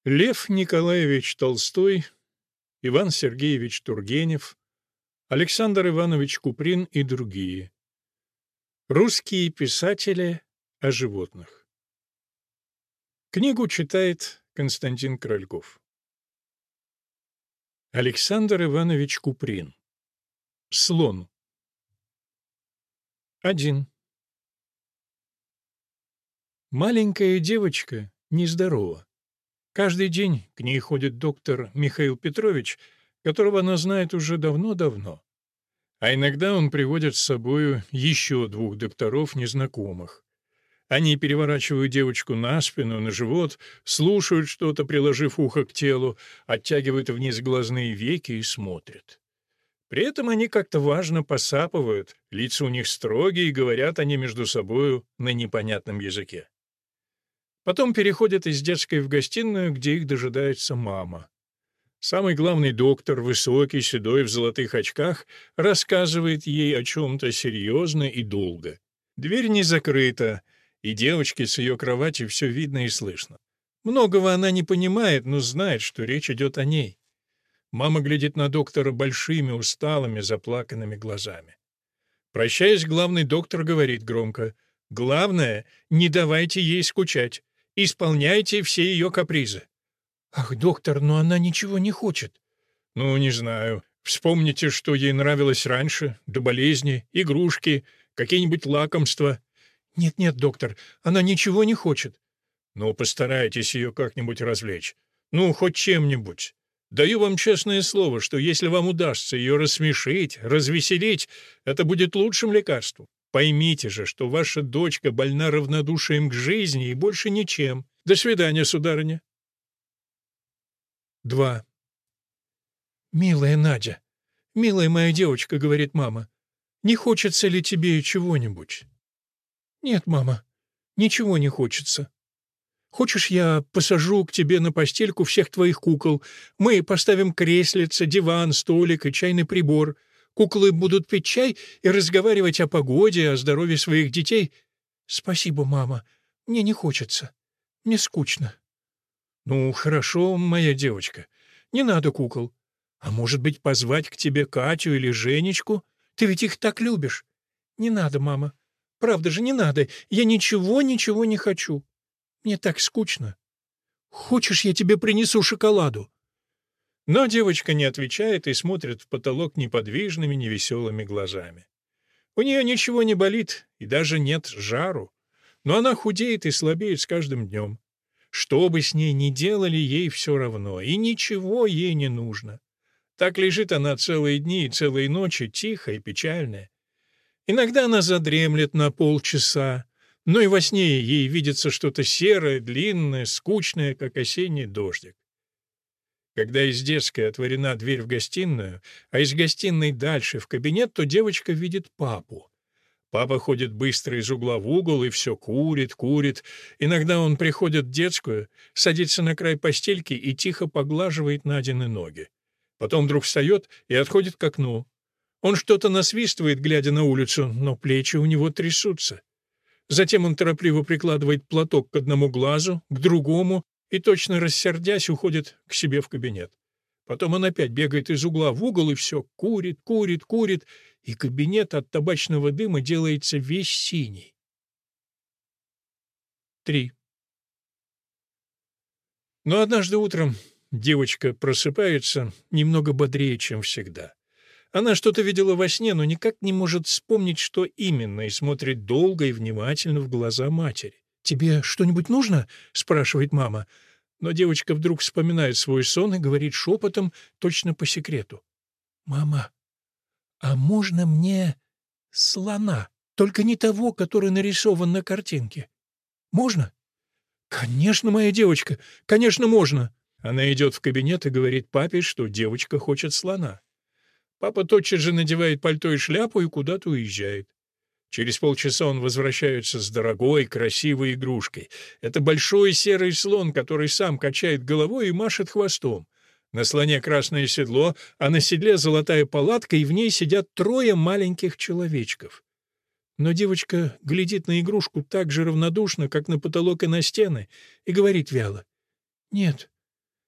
Лев Николаевич Толстой, Иван Сергеевич Тургенев, Александр Иванович Куприн и другие. Русские писатели о животных. Книгу читает Константин Корольков. Александр Иванович Куприн. Слон. 1. Маленькая девочка нездорова. Каждый день к ней ходит доктор Михаил Петрович, которого она знает уже давно-давно. А иногда он приводит с собою еще 2 докторов незнакомых. Они переворачивают девочку на спину, на живот, слушают что-то, приложив ухо к телу, оттягивают вниз глазные веки и смотрят. При этом они как-то важно посапывают, лица у них строгие, и говорят они между собою на непонятном языке. Потом переходят из детской в гостиную, где их дожидается мама. Самый главный доктор, высокий, седой, в золотых очках, рассказывает ей о чем-то серьезно и долго. Дверь не закрыта, и девочке с ее кровати все видно и слышно. Многого она не понимает, но знает, что речь идет о ней. Мама глядит на доктора большими, усталыми, заплаканными глазами. Прощаясь, главный доктор говорит громко: «Главное, не давайте ей скучать. Исполняйте все ее капризы». «Ах, доктор, но она ничего не хочет». «Ну, не знаю. Вспомните, что ей нравилось раньше, до болезни, игрушки, какие-нибудь лакомства». «Нет-нет, доктор, она ничего не хочет». «Ну, постарайтесь ее как-нибудь развлечь. Ну, хоть чем-нибудь. Даю вам честное слово, что если вам удастся ее рассмешить, развеселить, это будет лучшим лекарством. Поймите же, что ваша дочка больна равнодушием к жизни и больше ничем. До свидания, сударыня». 2. «Милая Надя, милая моя девочка, — говорит мама, — не хочется ли тебе чего-нибудь?» «Нет, мама, ничего не хочется. Хочешь, я посажу к тебе на постельку всех твоих кукол? Мы поставим креслице, диван, столик и чайный прибор. Куклы будут пить чай и разговаривать о погоде, о здоровье своих детей. Спасибо, мама, мне не хочется. Мне скучно». «Ну, хорошо, моя девочка. Не надо кукол. А может быть, позвать к тебе Катю или Женечку? Ты ведь их так любишь». «Не надо, мама. Правда же, не надо. Я ничего не хочу. Мне так скучно. Хочешь, я тебе принесу шоколаду?» Но девочка не отвечает и смотрит в потолок неподвижными, невеселыми глазами. У нее ничего не болит и даже нет жару, но она худеет и слабеет с каждым днем. Что бы с ней ни делали, ей все равно, и ничего ей не нужно. Так лежит она целые дни и целые ночи, тихая и печальная. Иногда она задремлет на полчаса, но и во сне ей видится что-то серое, длинное, скучное, как осенний дождик. Когда из детской отворена дверь в гостиную, а из гостиной дальше в кабинет, то девочка видит папу. Папа ходит быстро из угла в угол и все курит, курит. Иногда он приходит в детскую, садится на край постельки и тихо поглаживает Надины ноги. Потом вдруг встает и отходит к окну. Он что-то насвистывает, глядя на улицу, но плечи у него трясутся. Затем он торопливо прикладывает платок к одному глазу, к другому и, точно рассердясь, уходит к себе в кабинет. Потом он опять бегает из угла в угол и все курит, курит, курит, и кабинет от табачного дыма делается весь синий. 3. Но однажды утром девочка просыпается немного бодрее, чем всегда. Она что-то видела во сне, но никак не может вспомнить, что именно, и смотрит долго и внимательно в глаза матери. «Тебе что-нибудь нужно?» — спрашивает мама. Но девочка вдруг вспоминает свой сон и говорит шепотом, точно по секрету: «Мама, а можно мне слона? Только не того, который нарисован на картинке. Можно?» «Конечно, моя девочка, конечно, можно». Она идет в кабинет и говорит папе, что девочка хочет слона. Папа тотчас же надевает пальто и шляпу и куда-то уезжает. Через полчаса он возвращается с дорогой, красивой игрушкой. Это большой серый слон, который сам качает головой и машет хвостом. На слоне красное седло, а на седле золотая палатка, и в ней сидят 3 маленьких человечков. Но девочка глядит на игрушку так же равнодушно, как на потолок и на стены, и говорит вяло: «Нет,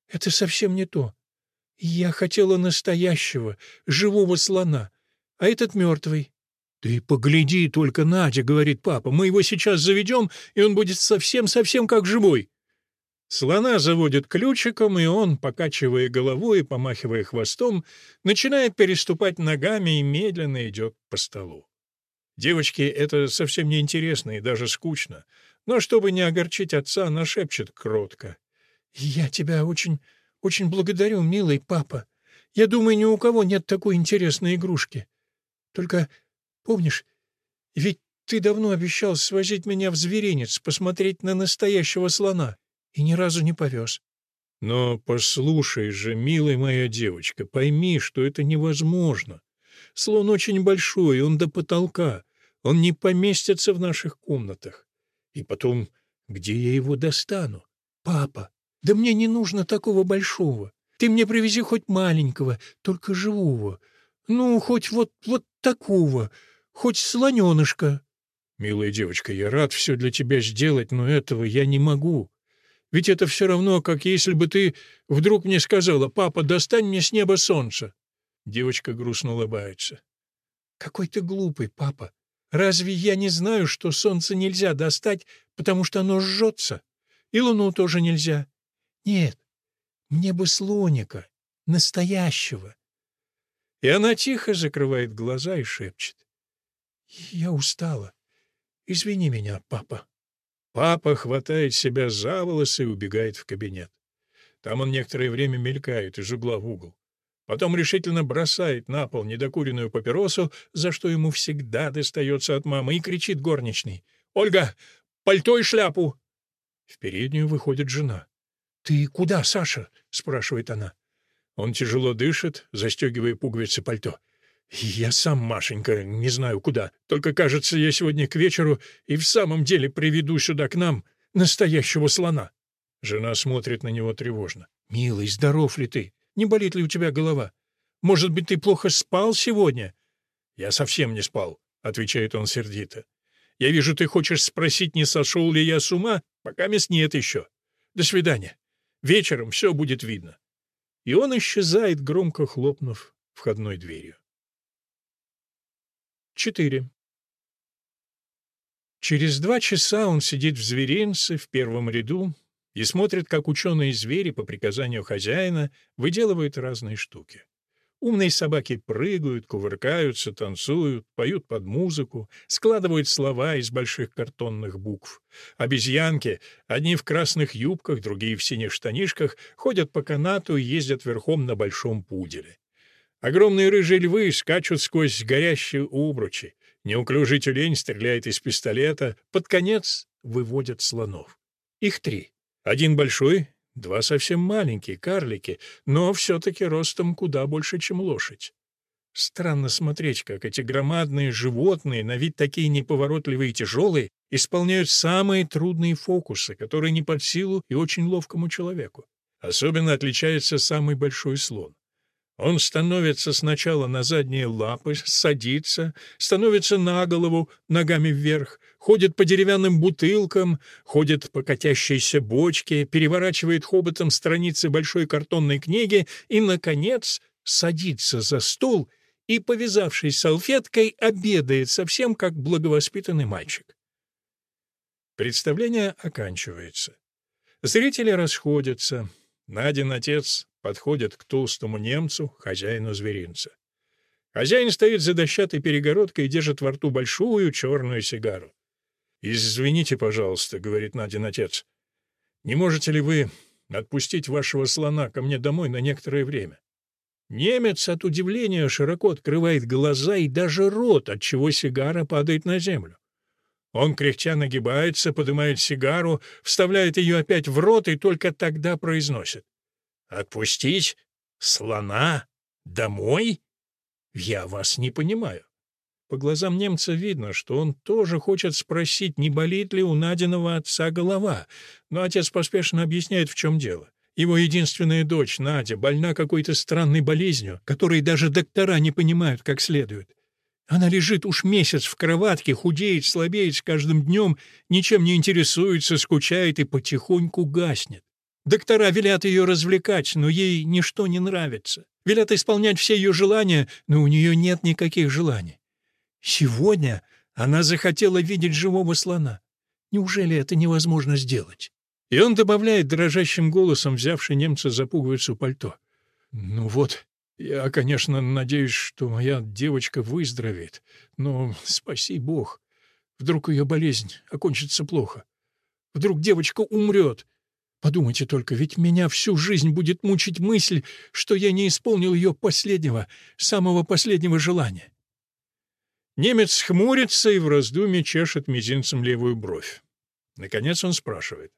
Это совсем не то. Я хотела настоящего, живого слона, а этот мертвый». «Ты погляди только, Надя», — говорит папа, — «мы его сейчас заведем, и он будет совсем-совсем как живой». Слона заводят ключиком, и он, покачивая головой и помахивая хвостом, начинает переступать ногами и медленно идет по столу. Девочке это совсем не интересно и даже скучно, но чтобы не огорчить отца, она шепчет кротко: «Я тебя очень, очень благодарю, милый папа. Я думаю, ни у кого нет такой интересной игрушки. Только, помнишь, ведь ты давно обещал свозить меня в зверинец, посмотреть на настоящего слона, и ни разу не повез». «Но послушай же, милая моя девочка, пойми, что это невозможно. Слон очень большой, он до потолка, он не поместится в наших комнатах. И потом, где я его достану?» «Папа, да мне не нужно такого большого. Ты мне привези хоть маленького, только живого. Ну, хоть вот такого, хоть слоненышка». «Милая девочка, я рад все для тебя сделать, но этого я не могу. Ведь это все равно, как если бы ты вдруг мне сказала: «Папа, достань мне с неба солнце». Девочка грустно улыбается. «Какой ты глупый, папа. Разве я не знаю, что солнце нельзя достать, потому что оно жжется? И луну тоже нельзя. Нет, мне бы слоника, настоящего». И она тихо закрывает глаза и шепчет: «Я устала. Извини меня, папа». Папа хватает себя за волосы и убегает в кабинет. Там он некоторое время мелькает из угла в угол. Потом решительно бросает на пол недокуренную папиросу, за что ему всегда достается от мамы, и кричит горничной: «Ольга, пальто и шляпу!» В переднюю выходит жена. «Ты куда, Саша?» — спрашивает она. Он тяжело дышит, застегивая пуговицы пальто. «Я сам, Машенька, не знаю куда. Только, кажется, я сегодня к вечеру и в самом деле приведу сюда к нам настоящего слона». Жена смотрит на него тревожно. «Милый, здоров ли ты? Не болит ли у тебя голова? Может быть, ты плохо спал сегодня?» «Я совсем не спал», — отвечает он сердито. «Я вижу, ты хочешь спросить, не сошел ли я с ума? Пока мест нет еще. До свидания. Вечером все будет видно». И он исчезает, громко хлопнув входной дверью. 4. Через 2 часа он сидит в зверинце в первом ряду и смотрит, как ученые-звери по приказанию хозяина выделывают разные штуки. Умные собаки прыгают, кувыркаются, танцуют, поют под музыку, складывают слова из больших картонных букв. Обезьянки, одни в красных юбках, другие в синих штанишках, ходят по канату и ездят верхом на большом пуделе. Огромные рыжие львы скачут сквозь горящие обручи. Неуклюжий тюлень стреляет из пистолета. Под конец выводят слонов. Их 3. Один большой, 2 совсем маленькие, карлики, но все-таки ростом куда больше, чем лошадь. Странно смотреть, как эти громадные животные, на вид такие неповоротливые и тяжелые, исполняют самые трудные фокусы, которые не под силу и очень ловкому человеку. Особенно отличается самый большой слон. Он становится сначала на задние лапы, садится, становится на голову, ногами вверх, ходит по деревянным бутылкам, ходит по катящейся бочке, переворачивает хоботом страницы большой картонной книги и, наконец, садится за стол и, повязавшись салфеткой, обедает совсем как благовоспитанный мальчик. Представление оканчивается. Зрители расходятся. Надин отец подходит к толстому немцу, хозяину зверинца. Хозяин стоит за дощатой перегородкой и держит во рту большую черную сигару. «Извините, пожалуйста», — говорит Надин отец, — «не можете ли вы отпустить вашего слона ко мне домой на некоторое время?» Немец от удивления широко открывает глаза и даже рот, отчего сигара падает на землю. Он, кряхтя, нагибается, поднимает сигару, вставляет ее опять в рот и только тогда произносит: «Отпустить слона домой? Я вас не понимаю». По глазам немца видно, что он тоже хочет спросить, не болит ли у Надиного отца голова, но отец поспешно объясняет, в чем дело. Его единственная дочь, Надя, больна какой-то странной болезнью, которой даже доктора не понимают как следует. Она лежит уж месяц в кроватке, худеет, слабеет с каждым днем, ничем не интересуется, скучает и потихоньку гаснет. Доктора велят ее развлекать, но ей ничто не нравится. Велят исполнять все ее желания, но у нее нет никаких желаний. Сегодня она захотела видеть живого слона. Неужели это невозможно сделать?» И он добавляет дрожащим голосом, взявший немца за пуговицу пальто. «Ну вот, я, конечно, надеюсь, что моя девочка выздоровеет, но спаси Бог. Вдруг ее болезнь окончится плохо. Вдруг девочка умрет. Подумайте только, ведь меня всю жизнь будет мучить мысль, что я не исполнил ее последнего, самого последнего желания». Немец хмурится и в раздумье чешет мизинцем левую бровь. Наконец он спрашивает.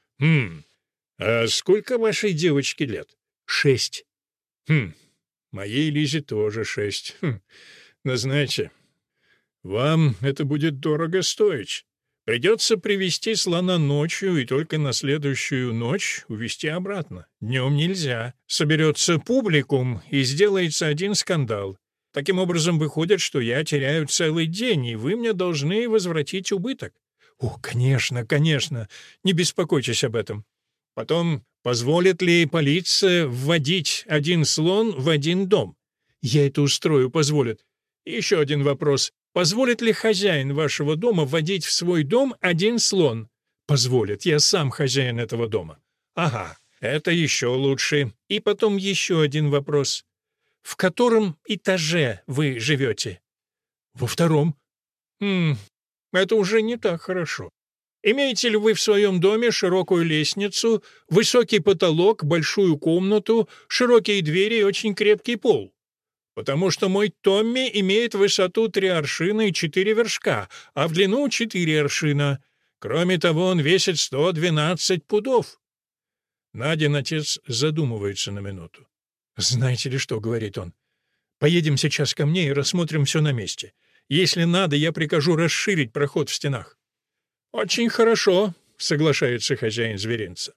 А сколько вашей девочке лет?» «6». Моей Лизе тоже 6. Но знаете, вам это будет дорого стоить. Придется привезти слона ночью и только на следующую ночь увезти обратно. Днем нельзя. Соберется публикум и сделается один скандал. Таким образом, выходит, что я теряю целый день, и вы мне должны возвратить убыток». «О, конечно, конечно. Не беспокойтесь об этом». Потом, позволит ли полиция вводить один слон в один дом? Я это устрою, позволит. И еще один вопрос. Позволит ли хозяин вашего дома вводить в свой дом один слон? Позволит. Я сам хозяин этого дома. Ага, это еще лучше. И потом еще один вопрос. В котором этаже вы живете? Во 2. Это уже не так хорошо. Имеете ли вы в своем доме широкую лестницу, высокий потолок, большую комнату, широкие двери и очень крепкий пол? Потому что мой Томми имеет высоту 3 аршина и 4 вершка, а в длину 4 аршина. Кроме того, он весит 112 пудов». Надин отец задумывается на минуту. «Знаете ли что, — говорит он, — поедем сейчас ко мне и рассмотрим все на месте. Если надо, я прикажу расширить проход в стенах». «Очень хорошо», — соглашается хозяин зверинца.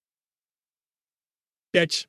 5.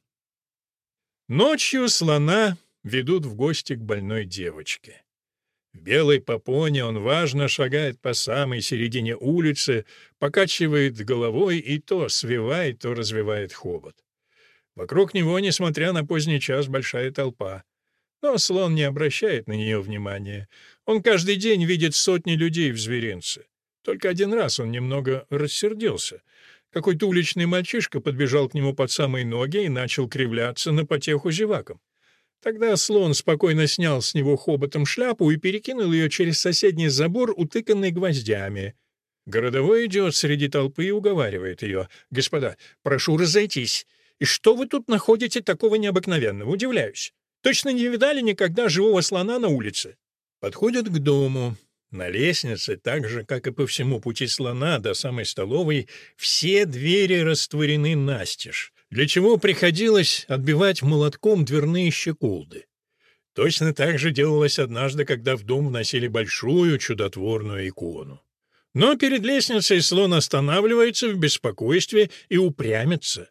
Ночью слона ведут в гости к больной девочке. В белой попоне он важно шагает по самой середине улицы, покачивает головой и то свивает, то развивает хобот. Вокруг него, несмотря на поздний час, большая толпа. Но слон не обращает на нее внимания. Он каждый день видит сотни людей в зверинце. Только один раз он немного рассердился. Какой-то уличный мальчишка подбежал к нему под самые ноги и начал кривляться на потеху зевакам. Тогда слон спокойно снял с него хоботом шляпу и перекинул ее через соседний забор, утыканный гвоздями. Городовой идет среди толпы и уговаривает ее. «Господа, прошу разойтись. И что вы тут находите такого необыкновенного? Удивляюсь. Точно не видали никогда живого слона на улице?» Подходят к дому. На лестнице, так же, как и по всему пути слона до самой столовой, все двери растворены настежь, для чего приходилось отбивать молотком дверные щеколды. Точно так же делалось однажды, когда в дом вносили большую чудотворную икону. Но перед лестницей слон останавливается в беспокойстве и упрямится.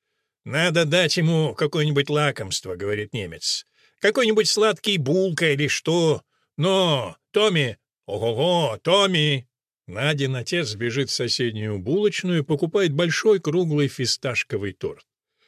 «Надо дать ему какое-нибудь лакомство», — говорит немец. «Какой-нибудь сладкий булка или что. Но, Томми! Ого-го, Томми!» Надин отец бежит в соседнюю булочную и покупает большой круглый фисташковый торт.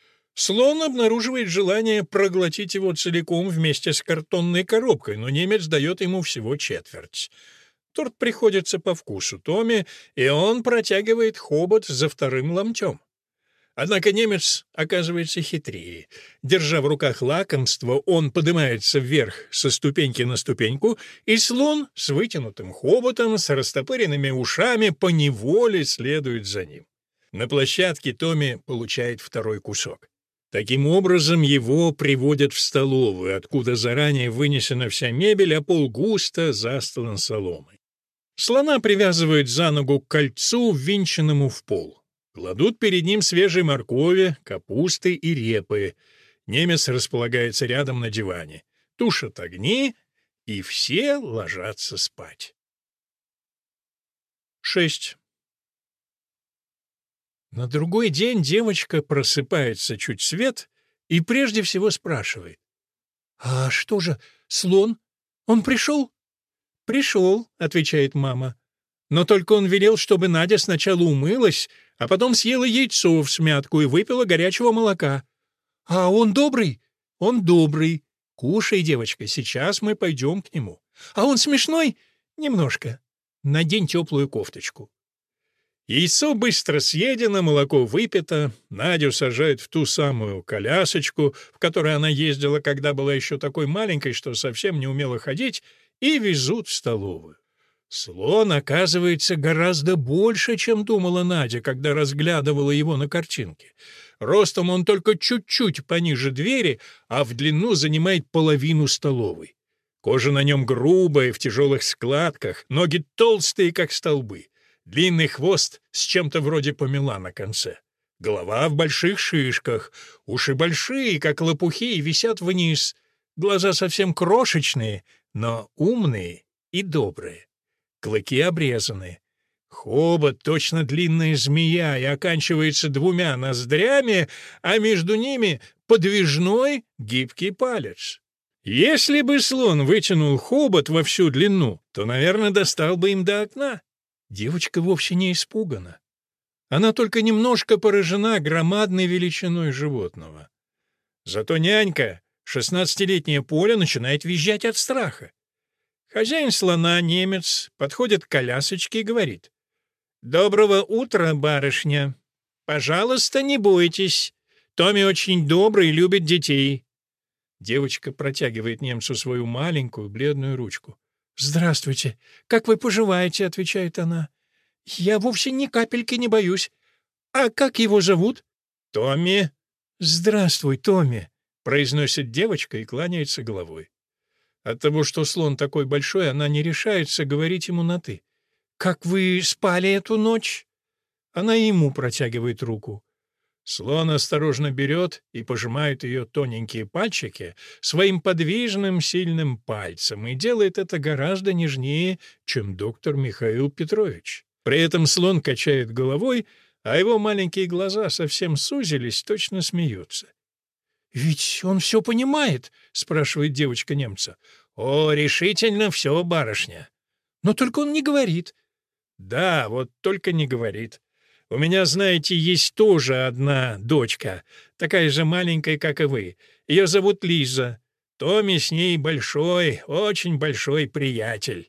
Слон обнаруживает желание проглотить его целиком вместе с картонной коробкой, но немец дает ему всего четверть. Торт приходится по вкусу Томми, и он протягивает хобот за 2 ломтем. Однако немец оказывается хитрее. Держа в руках лакомство, он поднимается вверх со ступеньки на ступеньку, и слон с вытянутым хоботом, с растопыренными ушами поневоле следует за ним. На площадке Томми получает 2 кусок. Таким образом, его приводят в столовую, откуда заранее вынесена вся мебель, а пол густо застлан соломой. Слона привязывают за ногу к кольцу, ввинченному в пол. Кладут перед ним свежей моркови, капусты и репы. Немец располагается рядом на диване. Тушат огни, и все ложатся спать. 6. На другой день девочка просыпается чуть свет и прежде всего спрашивает. «А что же, слон? Он пришел?» «Пришел», — отвечает мама. Но только он велел, чтобы Надя сначала умылась, а потом съела яйцо всмятку и выпила горячего молока. А он добрый? Он добрый. Кушай, девочка, сейчас мы пойдем к нему. А он смешной? Немножко. Надень теплую кофточку. Яйцо быстро съедено, молоко выпито, Надю сажают в ту самую колясочку, в которой она ездила, когда была еще такой маленькой, что совсем не умела ходить, и везут в столовую. Слон, оказывается, гораздо больше, чем думала Надя, когда разглядывала его на картинке. Ростом он только чуть-чуть пониже двери, а в длину занимает половину столовой. Кожа на нем грубая, в тяжелых складках, ноги толстые, как столбы. Длинный хвост с чем-то вроде помела на конце. Голова в больших шишках, уши большие, как лопухи, и висят вниз. Глаза совсем крошечные, но умные и добрые. Клыки обрезаны. Хобот точно длинная змея и оканчивается двумя ноздрями, а между ними подвижной гибкий палец. Если бы слон вытянул хобот во всю длину, то, наверное, достал бы им до окна. Девочка вовсе не испугана. Она только немножко поражена громадной величиной животного. Зато нянька, 16-летняя Поля, начинает визжать от страха. Хозяин слона, немец, подходит к колясочке и говорит: «Доброго утра, барышня. Пожалуйста, не бойтесь. Томми очень добрый и любит детей». Девочка протягивает немцу свою маленькую бледную ручку. «Здравствуйте. Как вы поживаете?» — отвечает она. «Я вовсе ни капельки не боюсь. А как его зовут?» «Томми». «Здравствуй, Томми», — произносит девочка и кланяется головой. От того, что слон такой большой, она не решается говорить ему на «ты». «Как вы спали эту ночь?» Она ему протягивает руку. Слон осторожно берет и пожимает ее тоненькие пальчики своим подвижным сильным пальцем и делает это гораздо нежнее, чем доктор Михаил Петрович. При этом слон качает головой, а его маленькие глаза совсем сузились, точно смеются. «Ведь он все понимает?» — спрашивает девочка немца. «О, решительно все, барышня». «Но только он не говорит». «Да, вот только не говорит. У меня, знаете, есть тоже одна дочка, такая же маленькая, как и вы. Ее зовут Лиза. Томми с ней большой, очень большой приятель».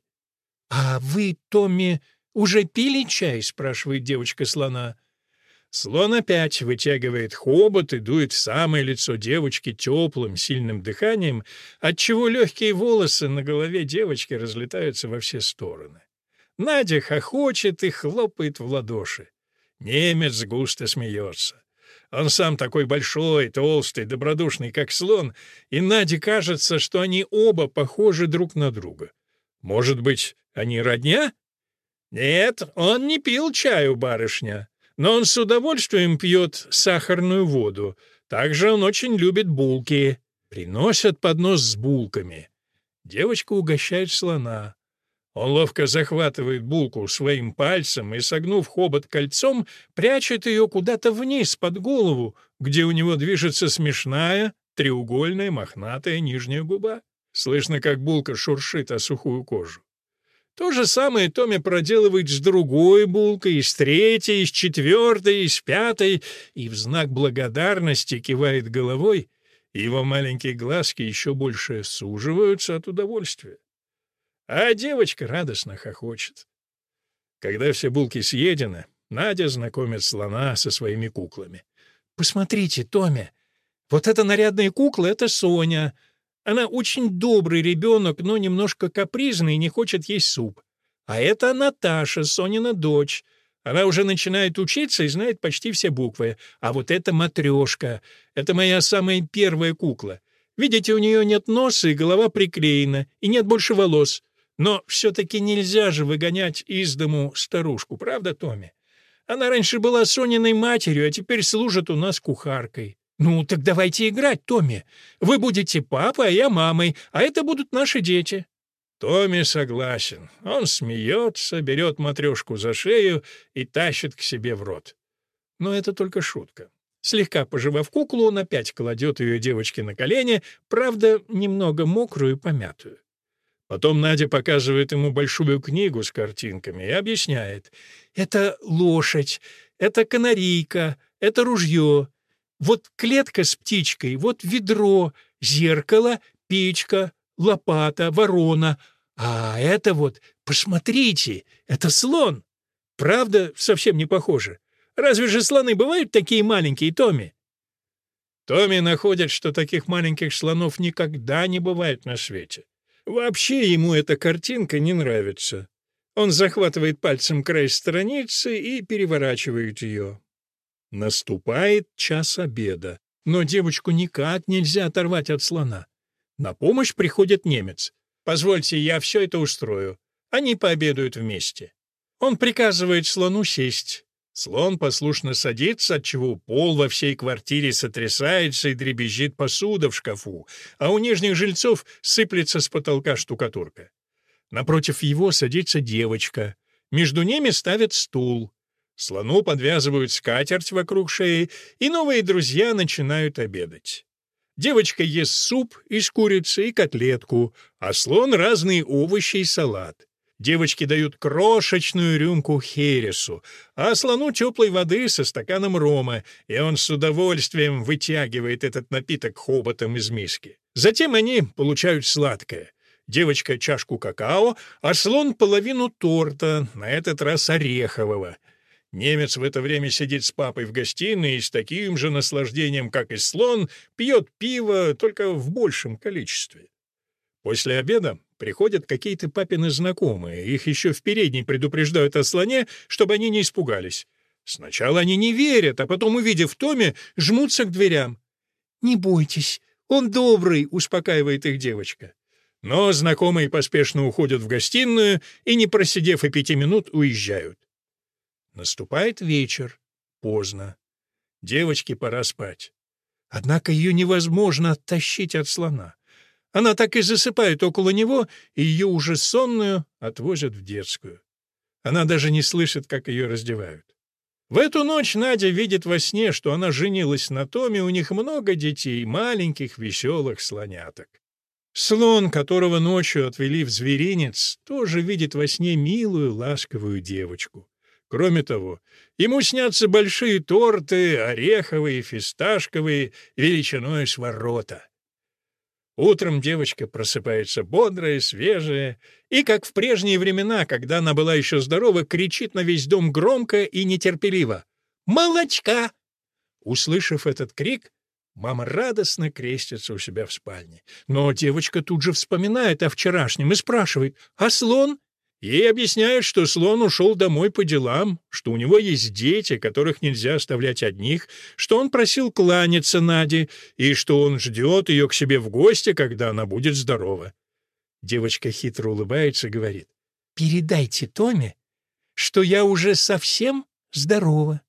«А вы, Томми, уже пили чай?» — спрашивает девочка слона. Слон опять вытягивает хобот и дует в самое лицо девочки теплым, сильным дыханием, отчего легкие волосы на голове девочки разлетаются во все стороны. Надя хохочет и хлопает в ладоши. Немец густо смеется. Он сам такой большой, толстый, добродушный, как слон, и Наде кажется, что они оба похожи друг на друга. Может быть, они родня? Нет, он не пил чаю, барышня, но он с удовольствием пьет сахарную воду. Также он очень любит булки. Приносят поднос с булками. Девочка угощает слона. Он ловко захватывает булку своим пальцем и, согнув хобот кольцом, прячет ее куда-то вниз под голову, где у него движется смешная, треугольная, мохнатая нижняя губа. Слышно, как булка шуршит о сухую кожу. То же самое Томми проделывает с другой булкой, и с третьей, и с четвертой, и с пятой, и в знак благодарности кивает головой, и его маленькие глазки еще больше суживаются от удовольствия. А девочка радостно хохочет. Когда все булки съедены, Надя знакомит слона со своими куклами. «Посмотрите, Томми, вот эта нарядная кукла — это Соня. Она очень добрый ребенок, но немножко капризный и не хочет есть суп. А это Наташа, Сонина дочь. Она уже начинает учиться и знает почти все буквы. А вот это Матрешка. Это моя самая первая кукла. Видите, у нее нет носа и голова приклеена, и нет больше волос. Но все-таки нельзя же выгонять из дому старушку, правда, Томми? Она раньше была Сониной матерью, а теперь служит у нас кухаркой. Ну, так давайте играть, Томми. Вы будете папой, а я мамой, а это будут наши дети». Томми согласен. Он смеется, берет Матрешку за шею и тащит к себе в рот. Но это только шутка. Слегка пожевав куклу, он опять кладет ее девочке на колени, правда, немного мокрую и помятую. Потом Надя показывает ему большую книгу с картинками и объясняет. Это лошадь, это канарейка, это ружье. Вот клетка с птичкой, вот ведро, зеркало, печка, лопата, ворона. А это вот, посмотрите, это слон. Правда, совсем не похоже. Разве же слоны бывают такие маленькие, Томми? Томми находит, что таких маленьких слонов никогда не бывает на свете. Вообще ему эта картинка не нравится. Он захватывает пальцем край страницы и переворачивает ее. Наступает час обеда, но девочку никак нельзя оторвать от слона. На помощь приходит немец. «Позвольте, я все это устрою». Они пообедают вместе. Он приказывает слону сесть. Слон послушно садится, отчего пол во всей квартире сотрясается и дребезжит посуда в шкафу, а у нижних жильцов сыплется с потолка штукатурка. Напротив его садится девочка. Между ними ставят стул. Слону подвязывают скатерть вокруг шеи, и новые друзья начинают обедать. Девочка ест суп из курицы и котлетку, а слон — разные овощи и салат. Девочке дают крошечную рюмку хересу, а слону теплой воды со стаканом рома, и он с удовольствием вытягивает этот напиток хоботом из миски. Затем они получают сладкое. Девочка — чашку какао, а слон — половину торта, на этот раз орехового. Немец в это время сидит с папой в гостиной и с таким же наслаждением, как и слон, пьет пиво, только в большем количестве. После обеда приходят какие-то папины знакомые, их еще в передней предупреждают о слоне, чтобы они не испугались. Сначала они не верят, а потом, увидев Томми, жмутся к дверям. «Не бойтесь, он добрый», — успокаивает их девочка. Но знакомые поспешно уходят в гостиную и, не просидев и 5 минут, уезжают. Наступает вечер. Поздно. Девочке пора спать. Однако ее невозможно оттащить от слона. Она так и засыпает около него, и ее уже сонную отвозят в детскую. Она даже не слышит, как ее раздевают. В эту ночь Надя видит во сне, что она женилась на Томе, у них много детей, маленьких веселых слоняток. Слон, которого ночью отвели в зверинец, тоже видит во сне милую, ласковую девочку. Кроме того, ему снятся большие торты, ореховые, фисташковые, величиной с ворота. Утром девочка просыпается бодрая, свежая, и, как в прежние времена, когда она была еще здорова, кричит на весь дом громко и нетерпеливо: «Молочка!». Услышав этот крик, мама радостно крестится у себя в спальне. Но девочка тут же вспоминает о вчерашнем и спрашивает: «А слон?». Ей объясняют, что слон ушел домой по делам, что у него есть дети, которых нельзя оставлять одних, что он просил кланяться Наде и что он ждет ее к себе в гости, когда она будет здорова. Девочка хитро улыбается и говорит: «Передайте Томе, что я уже совсем здорова».